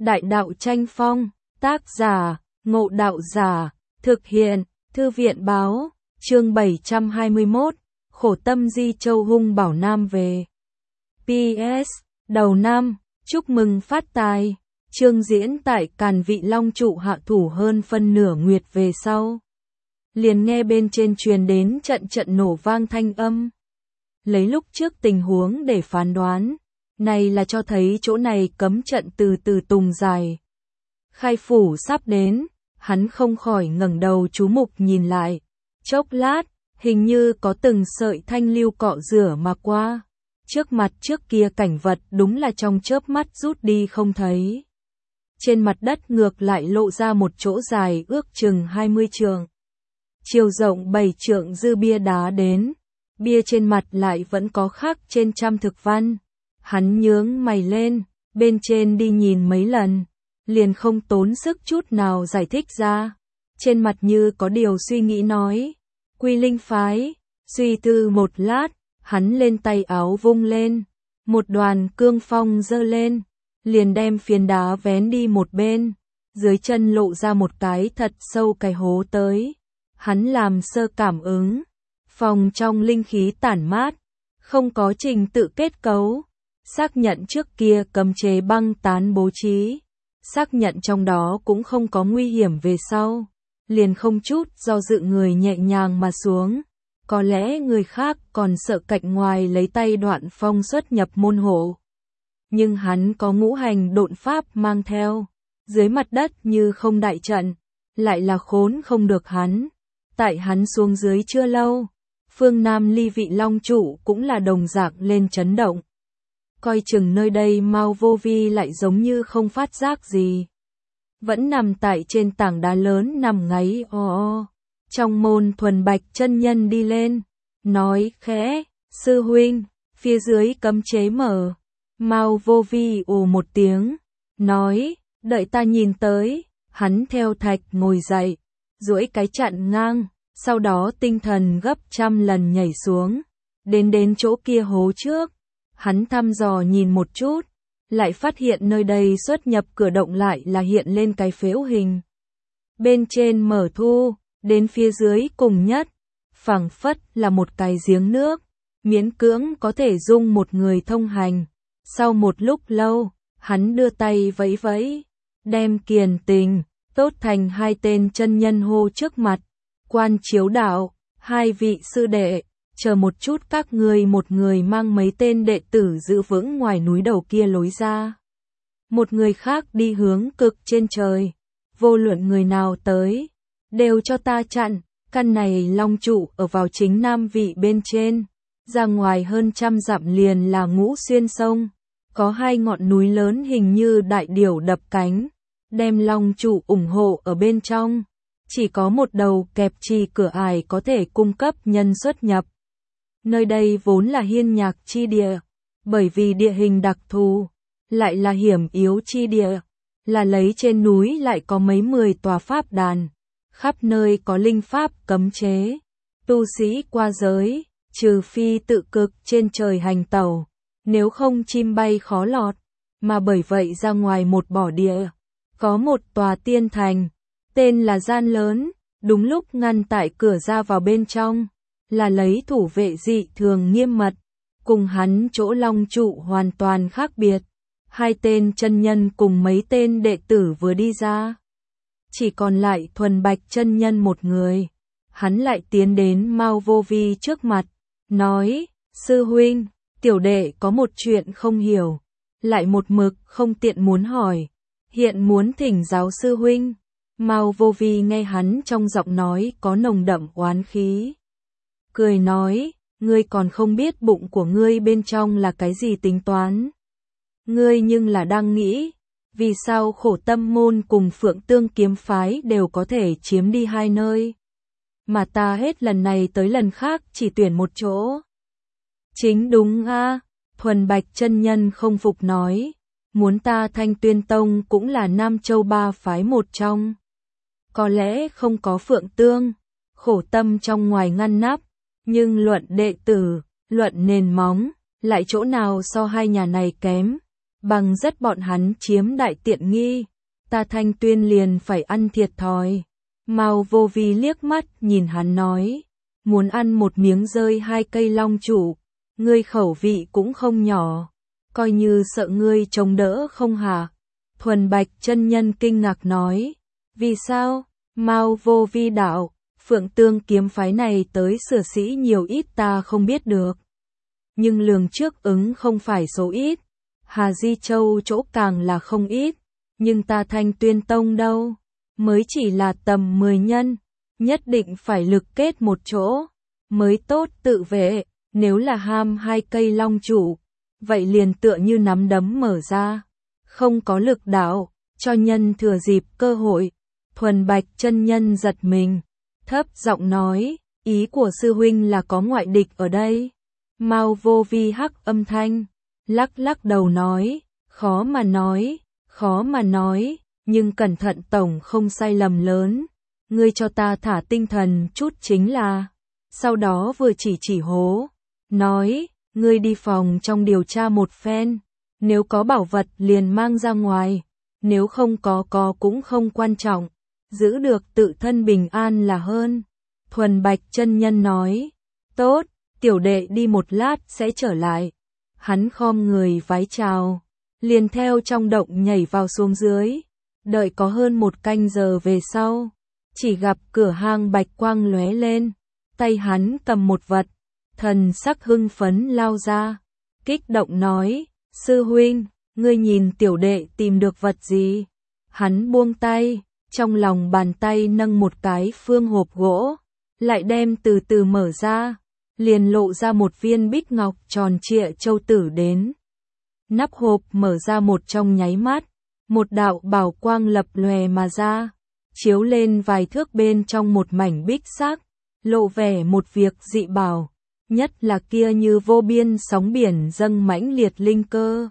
Đại đạo tranh phong, tác giả, Ngộ Đạo Giả, thực hiện, Thư viện báo, chương 721, khổ tâm Di Châu hung bảo Nam về. PS, đầu năm, chúc mừng phát tài, chương diễn tại Càn Vị Long trụ hạ thủ hơn phân nửa nguyệt về sau. Liền nghe bên trên truyền đến trận trận nổ vang thanh âm. Lấy lúc trước tình huống để phán đoán, này là cho thấy chỗ này cấm trận từ từ tùng dài. Khai phủ sắp đến, hắn không khỏi ngẩng đầu chú mục nhìn lại. Chốc lát, hình như có từng sợi thanh lưu cọ rửa mà qua. Trước mặt trước kia cảnh vật đúng là trong chớp mắt rút đi không thấy. Trên mặt đất ngược lại lộ ra một chỗ dài ước chừng 20 trượng. Chiều rộng 7 trượng dư bia đá đến. Bia trên mặt lại vẫn có khắc trên trăm thực văn. Hắn nhướng mày lên, bên trên đi nhìn mấy lần, liền không tốn sức chút nào giải thích ra. Trên mặt như có điều suy nghĩ nói, Quy Linh phái, suy tư một lát, hắn lên tay áo vung lên, một đoàn cương phong giơ lên, liền đem phiến đá vén đi một bên, dưới chân lộ ra một cái thật sâu cái hố tới. Hắn làm sơ cảm ứng, phòng trong linh khí tản mát, không có trình tự kết cấu. Xác nhận trước kia cấm chế băng tán bố trí, xác nhận trong đó cũng không có nguy hiểm về sau, liền không chút do dự người nhẹ nhàng mà xuống. Có lẽ người khác còn sợ cạnh ngoài lấy tay Đoạn Phong xuất nhập môn hộ. Nhưng hắn có ngũ hành độn pháp mang theo, dưới mặt đất như không đại trận, lại là khốn không được hắn. Tại hắn xuống dưới chưa lâu, phương Nam Ly Vị Long trụ cũng là đồng dạng lên chấn động. Coi chừng nơi đây Mao Vô Vi lại giống như không phát giác gì. Vẫn nằm tại trên tảng đá lớn nằm ngáy o. Trong môn Thuần Bạch chân nhân đi lên, nói khẽ, sư huynh, phía dưới cấm chế mở. Mao Vô Vi ồ một tiếng, nói, đợi ta nhìn tới. Hắn theo thạch ngồi dậy, duỗi cái chặn ngang, sau đó tinh thần gấp 100 lần nhảy xuống, đến chỗ kia hố trước. Hắn thăm dò nhìn một chút, lại phát hiện nơi đây xuất nhập cửa động lại là hiện lên cái phễu hình. Bên trên mở thu, đến phía dưới cùng nhất, phảng phất là một cái giếng nước, miễn cưỡng có thể dung một người thông hành. Sau một lúc lâu, hắn đưa tay vẫy vẫy, đem Kiền Tình, Tốt Thành hai tên chân nhân hô trước mặt. Quan Chiếu Đạo, hai vị sư đệ, chờ một chút, các ngươi một người mang mấy tên đệ tử giữ vững ngoài núi đầu kia lối ra. Một người khác đi hướng cực trên trời. Vô luận người nào tới, đều cho ta chặn. Căn này long trụ ở vào chính nam vị bên trên. Ra ngoài hơn 100 dặm liền là Ngũ Xuyên sông. Có hai ngọn núi lớn hình như đại điểu đập cánh. Đem long trụ ủng hộ ở bên trong. Chỉ có một đầu kẹp trì cửa ải có thể cung cấp nhân xuất nhập. Nơi đây vốn là hiên nhạc chi địa, bởi vì địa hình đặc thù, lại là hiểm yếu chi địa, là lấy trên núi lại có mấy 10 tòa pháp đàn, khắp nơi có linh pháp cấm chế, tu sĩ qua giới, trừ phi tự cực trên trời hành tẩu, nếu không chim bay khó lọt, mà bởi vậy ra ngoài một bỏ địa, có một tòa tiên thành, tên là Gian Lớn, đúng lúc ngăn tại cửa ra vào bên trong. Là lấy thủ vệ dị thường nghiêm mật, cùng hắn chỗ long trụ hoàn toàn khác biệt. Hai tên chân nhân cùng mấy tên đệ tử vừa đi ra, chỉ còn lại Thuần Bạch chân nhân một người. Hắn lại tiến đến Mao Vô Vi trước mặt, nói, sư huynh, tiểu đệ có một chuyện không hiểu, lại một mực không tiện muốn hỏi, hiện muốn thỉnh giáo sư huynh. Mao Vô Vi nghe hắn trong giọng nói có nồng đậm oán khí, cười nói, ngươi còn không biết bụng của ngươi bên trong là cái gì tính toán. Ngươi nhưng là đang nghĩ, vì sao Khổ Tâm môn cùng Phượng Tương kiếm phái đều có thể chiếm đi hai nơi, mà ta hết lần này tới lần khác chỉ tuyển một chỗ. Chính đúng a. Thuần Bạch chân nhân không phục nói, muốn ta Thanh Tuyên Tông cũng là Nam Châu ba phái một trong. Có lẽ không có Phượng Tương, Khổ Tâm trong ngoài ngăn nắp, nhưng luận đệ tử, luận nền móng, lại chỗ nào so hai nhà này kém. bằng rất bọn hắn chiếm đại tiện nghi, ta Thanh Tuyên liền phải ăn thiệt thòi. Mao Vô Vi liếc mắt nhìn hắn nói, muốn ăn một miếng rơi 2 cây long trụ, ngươi khẩu vị cũng không nhỏ, coi như sợ ngươi chống đỡ không hả? Thuần Bạch chân nhân kinh ngạc nói, vì sao? Mao Vô Vi đạo, Phượng Tương kiếm phái này tới sửa sĩ nhiều ít ta không biết được. Nhưng lường trước ứng không phải số ít, Hà Di Châu chỗ càng là không ít, nhưng ta Thanh Tuyên Tông đâu, mới chỉ là tầm 10 nhân, nhất định phải lực kết một chỗ, mới tốt tự vệ, nếu là ham 2 cây long trụ, vậy liền tựa như nắm đấm mở ra, không có lực đạo, cho nhân thừa dịp cơ hội. Thuần Bạch chân nhân giật mình, thấp giọng nói, ý của sư huynh là có ngoại địch ở đây. Mao Vô Vi hắc âm thanh, lắc lắc đầu nói, khó mà nói, nhưng cẩn thận tổng không sai lầm lớn. Ngươi cho ta thả tinh thần chút chính là. Sau đó vừa chỉ hố, nói, ngươi đi phòng trong điều tra một phen, nếu có bảo vật liền mang ra ngoài, nếu không có cũng không quan trọng, giữ được tự thân bình an là hơn. Thuần Bạch chân nhân nói, tốt, tiểu đệ đi một lát sẽ trở lại. Hắn khom người vái chào, liền theo trong động nhảy vào xuống dưới. Đợi có hơn 1 canh giờ về sau, chỉ gặp cửa hang bạch quang lóe lên, tay hắn cầm một vật, thần sắc hưng phấn lao ra, kích động nói, sư huynh, ngươi nhìn tiểu đệ tìm được vật gì? Hắn buông tay, trong lòng bàn tay nâng một cái phương hộp gỗ, lại đem từ từ mở ra, liền lộ ra một viên bích ngọc tròn trịa châu tử đến. Nắp hộp mở ra một trong nháy mắt, một đạo bảo quang lập lòe mà ra, chiếu lên vài thước bên trong một mảnh bích sắc, lộ vẻ một việc dị bảo, nhất là kia như vô biên sóng biển dâng mãnh liệt linh cơ.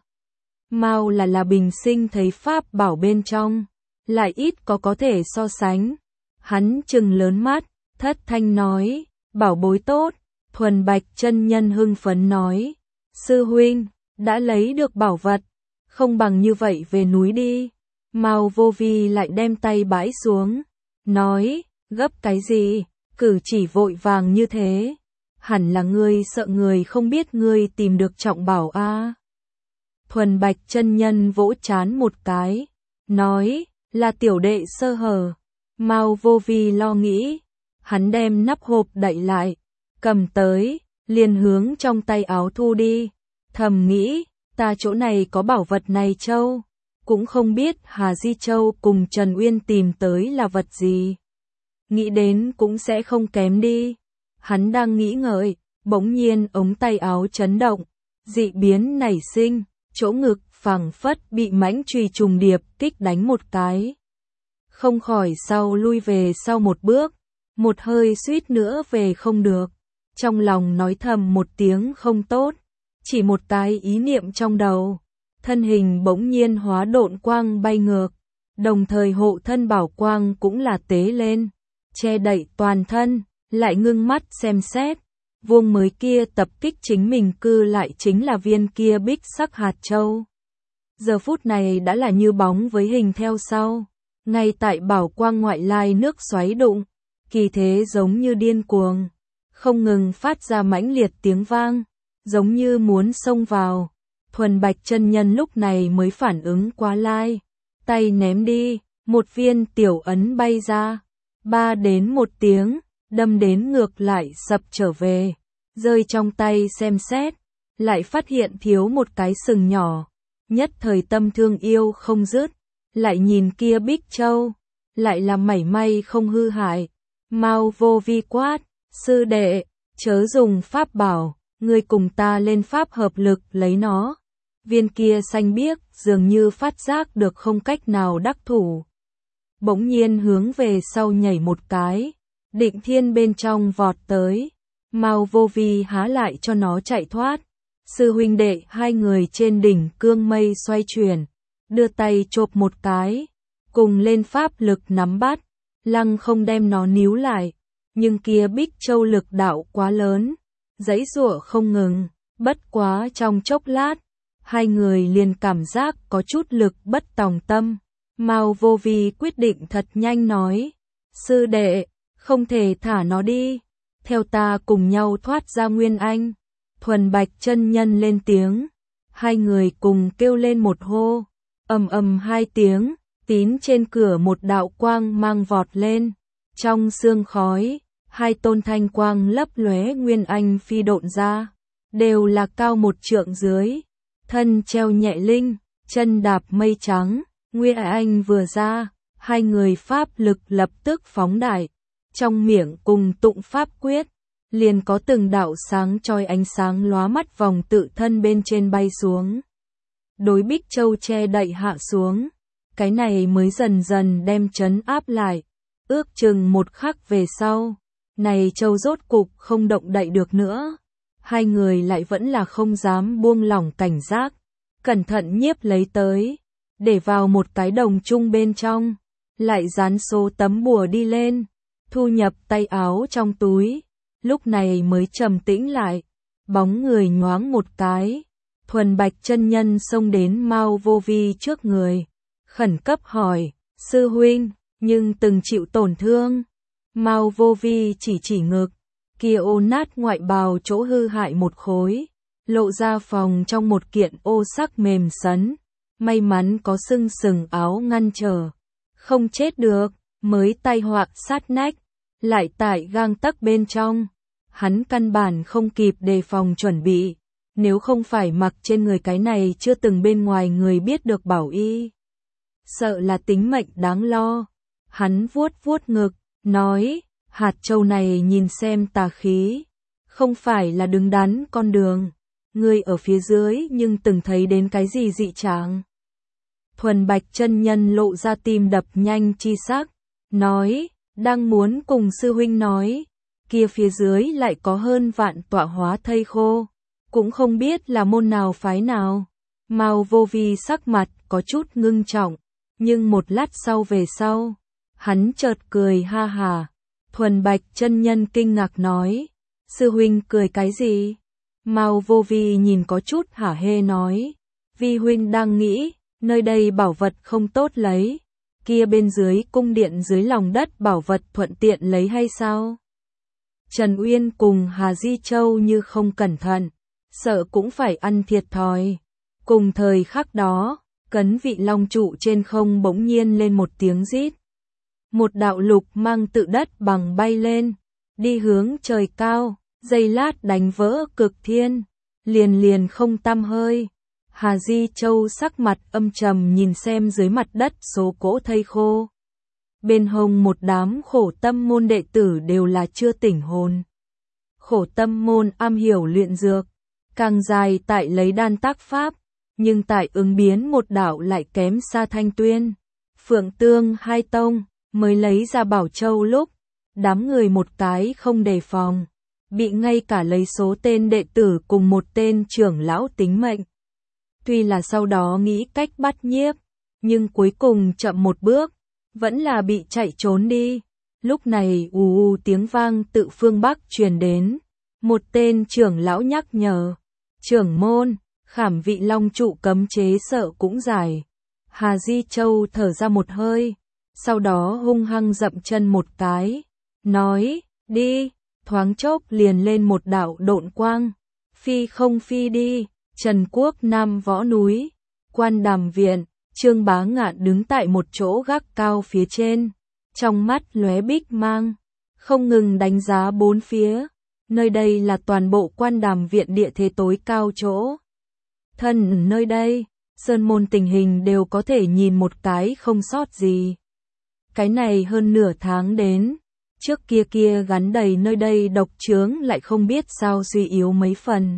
Mao là bình sinh thấy pháp bảo bên trong, lại ít có thể so sánh. Hắn trừng lớn mắt, thất thanh nói, bảo bối tốt. Thuần Bạch chân nhân hưng phấn nói, sư huynh, đã lấy được bảo vật, không bằng như vậy về núi đi. Mao Vô Vi lại đem tay bãi xuống, nói, gấp cái gì, cử chỉ vội vàng như thế, hẳn là ngươi sợ người không biết ngươi tìm được trọng bảo a. Thuần Bạch chân nhân vỗ trán một cái, nói, là tiểu đệ sơ hở. Mao Vô Vi lo nghĩ, hắn đem nắp hộp đậy lại, cầm tới, liền hướng trong tay áo thu đi, thầm nghĩ, ta chỗ này có bảo vật này châu, cũng không biết Hà Di Châu cùng Trần Uyên tìm tới là vật gì. Nghĩ đến cũng sẽ không kém đi. Hắn đang nghĩ ngợi, bỗng nhiên ống tay áo chấn động, dị biến nảy sinh, chỗ ngực phẳng phất bị mãnh chùy trùng điệp kích đánh một cái. Không khỏi sau lui về sau một bước, một hơi suýt nữa về không được. Trong lòng nói thầm một tiếng không tốt, chỉ một cái ý niệm trong đầu, thân hình bỗng nhiên hóa độn quang bay ngược, đồng thời hộ thân bảo quang cũng là tế lên, che đậy toàn thân, lại ngưng mắt xem xét, vuông mới kia tập kích chính mình cư lại chính là viên kia bích sắc hạt châu. Giờ phút này đã là như bóng với hình theo sau, ngay tại bảo quang ngoại lai nước xoáy đụng, kỳ thế giống như điên cuồng, không ngừng phát ra mãnh liệt tiếng vang, giống như muốn xông vào. Thuần Bạch chân nhân lúc này mới phản ứng quá lai, tay ném đi, một viên tiểu ấn bay ra, 3 đến 1 tiếng, đâm đến ngược lại sập trở về, rơi trong tay xem xét, lại phát hiện thiếu một cái sừng nhỏ, nhất thời tâm thương yêu không dứt, lại nhìn kia bích châu, lại là mảy may không hư hại. Mao Vô Vi quát, sư đệ, chớ dùng pháp bảo, ngươi cùng ta lên pháp hợp lực lấy nó. Viên kia xanh biếc dường như phát giác được không cách nào đắc thủ, bỗng nhiên hướng về sau nhảy một cái, Định Thiên bên trong vọt tới, Mao Vô Vi há lại cho nó chạy thoát. Sư huynh đệ hai người trên đỉnh cương mây xoay chuyển, đưa tay chộp một cái, cùng lên pháp lực nắm bắt, lăng không đem nó níu lại, nhưng kia bích châu lực đạo quá lớn, giãy giụa không ngừng, bất quá trong chốc lát, hai người liền cảm giác có chút lực bất tòng tâm. Mao Vô Vi quyết định thật nhanh nói, sư đệ, không thể thả nó đi, theo ta cùng nhau thoát ra Nguyên Anh. Thuần Bạch chân nhân lên tiếng, hai người cùng kêu lên một hô, ầm ầm hai tiếng, tín trên cửa một đạo quang mang vọt lên, trong sương khói, hai tôn thanh quang lấp lóe Nguyên Anh phi độn ra, đều là cao 1 trượng dưới, thân treo nhẹ linh, chân đạp mây trắng. Nguyên Anh vừa ra, hai người pháp lực lập tức phóng đại, trong miệng cùng tụng pháp quyết, liền có từng đạo sáng chói ánh sáng lóa mắt vòng tự thân bên trên bay xuống. Đối Bích Châu che đậy hạ xuống, cái này mới dần dần đem trấn áp lại, ước chừng 1 khắc về sau, này châu rốt cục không động đậy được nữa. Hai người lại vẫn là không dám buông lỏng cảnh giác, cẩn thận nhiếp lấy tới, để vào một cái đồng chung bên trong, lại dán số tấm bùa đi lên, thu nhập tay áo trong túi, lúc này mới trầm tĩnh lại, bóng người nhoáng một cái, Thuần Bạch chân nhân xông đến Mao Vô Vi trước người, khẩn cấp hỏi, sư huynh, nhưng từng chịu tổn thương. Mao Vô Vi chỉ ngực, kia ô nát ngoại bào chỗ hư hại một khối, lộ ra phòng trong một kiện ô sắc mềm sấn, may mắn có sưng sừng áo ngăn trở, không chết được, mới tai họa sát nách, lại tại gang tấc bên trong, hắn căn bản không kịp đề phòng chuẩn bị, nếu không phải mặc trên người cái này chưa từng bên ngoài người biết được bảo y, sợ là tính mệnh đáng lo. Hắn vuốt vuốt ngực, nói, hạt châu này nhìn xem tà khí, không phải là đứng đắn con đường, ngươi ở phía dưới nhưng từng thấy đến cái gì dị trạng. Thuần Bạch chân nhân lộ ra tim đập nhanh chi sắc, nói, đang muốn cùng sư huynh nói, kia phía dưới lại có hơn vạn tọa hóa thây khô, cũng không biết là môn nào phái nào. Mao Vô Vi sắc mặt có chút ngưng trọng, nhưng một lát sau về sau, hắn chợt cười ha hà. Thuần Bạch chân nhân kinh ngạc nói, sư huynh cười cái gì? Mao Vô Vi nhìn có chút hả hê nói, Vi huynh đang nghĩ, nơi đây bảo vật không tốt lấy, kia bên dưới cung điện dưới lòng đất bảo vật thuận tiện lấy hay sao? Trần Uyên cùng Hà Di Châu như không cẩn thận, sợ cũng phải ăn thiệt thòi. Cùng thời khắc đó, cấn vị long trụ trên không bỗng nhiên lên một tiếng rít. Một đạo lục mang tự đất bằng bay lên, đi hướng trời cao, giây lát đánh vỡ cực thiên, liền không tăm hơi. Hà Di Châu sắc mặt âm trầm nhìn xem dưới mặt đất số cỗ thây khô. Bên hông một đám khổ tâm môn đệ tử đều là chưa tỉnh hồn. Khổ tâm môn am hiểu luyện dược, càng dài tại lấy đan tác pháp, nhưng tại ứng biến một đạo lại kém xa Thanh Tuyên, Phượng Tương hai tông, mới lấy ra Bảo Châu lúc, đám người một cái không đề phòng, bị ngay cả lấy số tên đệ tử cùng một tên trưởng lão tính mệnh. Tuy là sau đó nghĩ cách bắt nhiếp, nhưng cuối cùng chậm một bước, vẫn là bị chạy trốn đi. Lúc này ù tiếng vang tự phương Bắc truyền đến, một tên trưởng lão nhắc nhở, trưởng môn, khảm vị long trụ cấm chế sợ cũng dài. Hà Di Châu thở ra một hơi, sau đó hung hăng dậm chân một cái, nói, đi, thoáng chốc liền lên một đạo độn quang, phi không phi đi. Trần Quốc Nam Võ Núi, Quan Đàm Viện, Trương Bá Ngạn đứng tại một chỗ gác cao phía trên, trong mắt lóe bích mang, không ngừng đánh giá bốn phía, nơi đây là toàn bộ Quan Đàm Viện địa thế tối cao chỗ. Thân nơi đây, sơn môn tình hình đều có thể nhìn một cái không sót gì. Cái này hơn nửa tháng đến, trước kia gắn đầy nơi đây độc chướng lại không biết sao suy yếu mấy phần.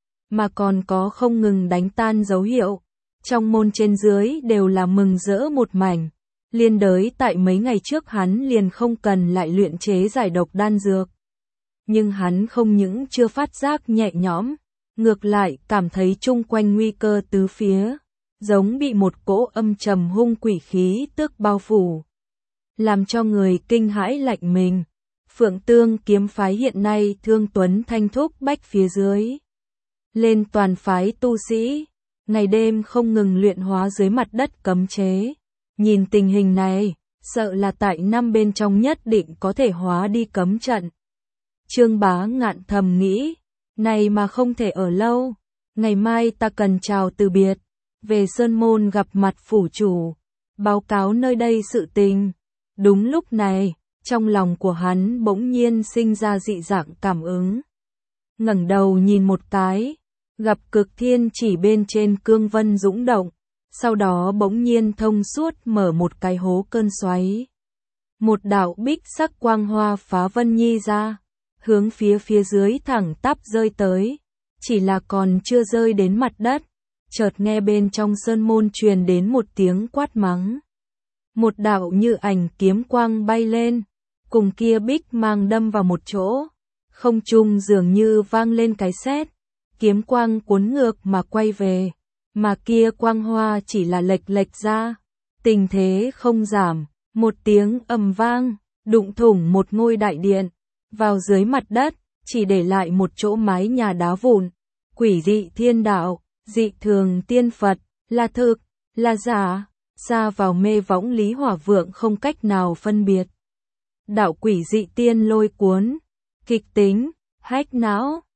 Mà còn có không ngừng đánh tan dấu hiệu, trong môn trên dưới đều là mừng rỡ một mảnh, liên đới tại mấy ngày trước hắn liền không cần lại luyện chế giải độc đan dược. Nhưng hắn không những chưa phát giác nhẹ nhõm, ngược lại cảm thấy chung quanh nguy cơ tứ phía, giống bị một cỗ âm trầm hung quỷ khí tức bao phủ, làm cho người kinh hãi lạnh mình. Phượng Tương kiếm phái hiện nay Thương Tuấn Thanh thúc bách phía dưới lên toàn phái tu sĩ, ngày đêm không ngừng luyện hóa dưới mặt đất cấm chế. Nhìn tình hình này, sợ là tại năm bên trong nhất định có thể hóa đi cấm trận. Trương Bá Ngạn thầm nghĩ, này mà không thể ở lâu, ngày mai ta cần chào từ biệt, về Sơn Môn gặp mặt phủ chủ, báo cáo nơi đây sự tình. Đúng lúc này, trong lòng của hắn bỗng nhiên sinh ra dị dạng cảm ứng. Ngẩng đầu nhìn một cái, gặp Cực Thiên chỉ bên trên cương vân dũng động, sau đó bỗng nhiên thông suốt mở một cái hố cơn xoáy. Một đạo bích sắc quang hoa phá vân nhi ra, hướng phía dưới thẳng tắp rơi tới, chỉ là còn chưa rơi đến mặt đất, chợt nghe bên trong sơn môn truyền đến một tiếng quát mắng. Một đạo như ảnh kiếm quang bay lên, cùng kia bích mang đâm vào một chỗ, không trung dường như vang lên cái sét, kiếm quang cuốn ngược mà quay về, mà kia quang hoa chỉ là lệch lệch ra, tình thế không giảm, một tiếng ầm vang, đụng thủng một ngôi đại điện, vào dưới mặt đất, chỉ để lại một chỗ mái nhà đá vụn. Quỷ dị thiên đạo, dị thường tiên Phật, là thực, là giả, xa vào mê võng Lý Hỏa Vượng không cách nào phân biệt. Đạo quỷ dị tiên lôi cuốn, kịch tính, hách não,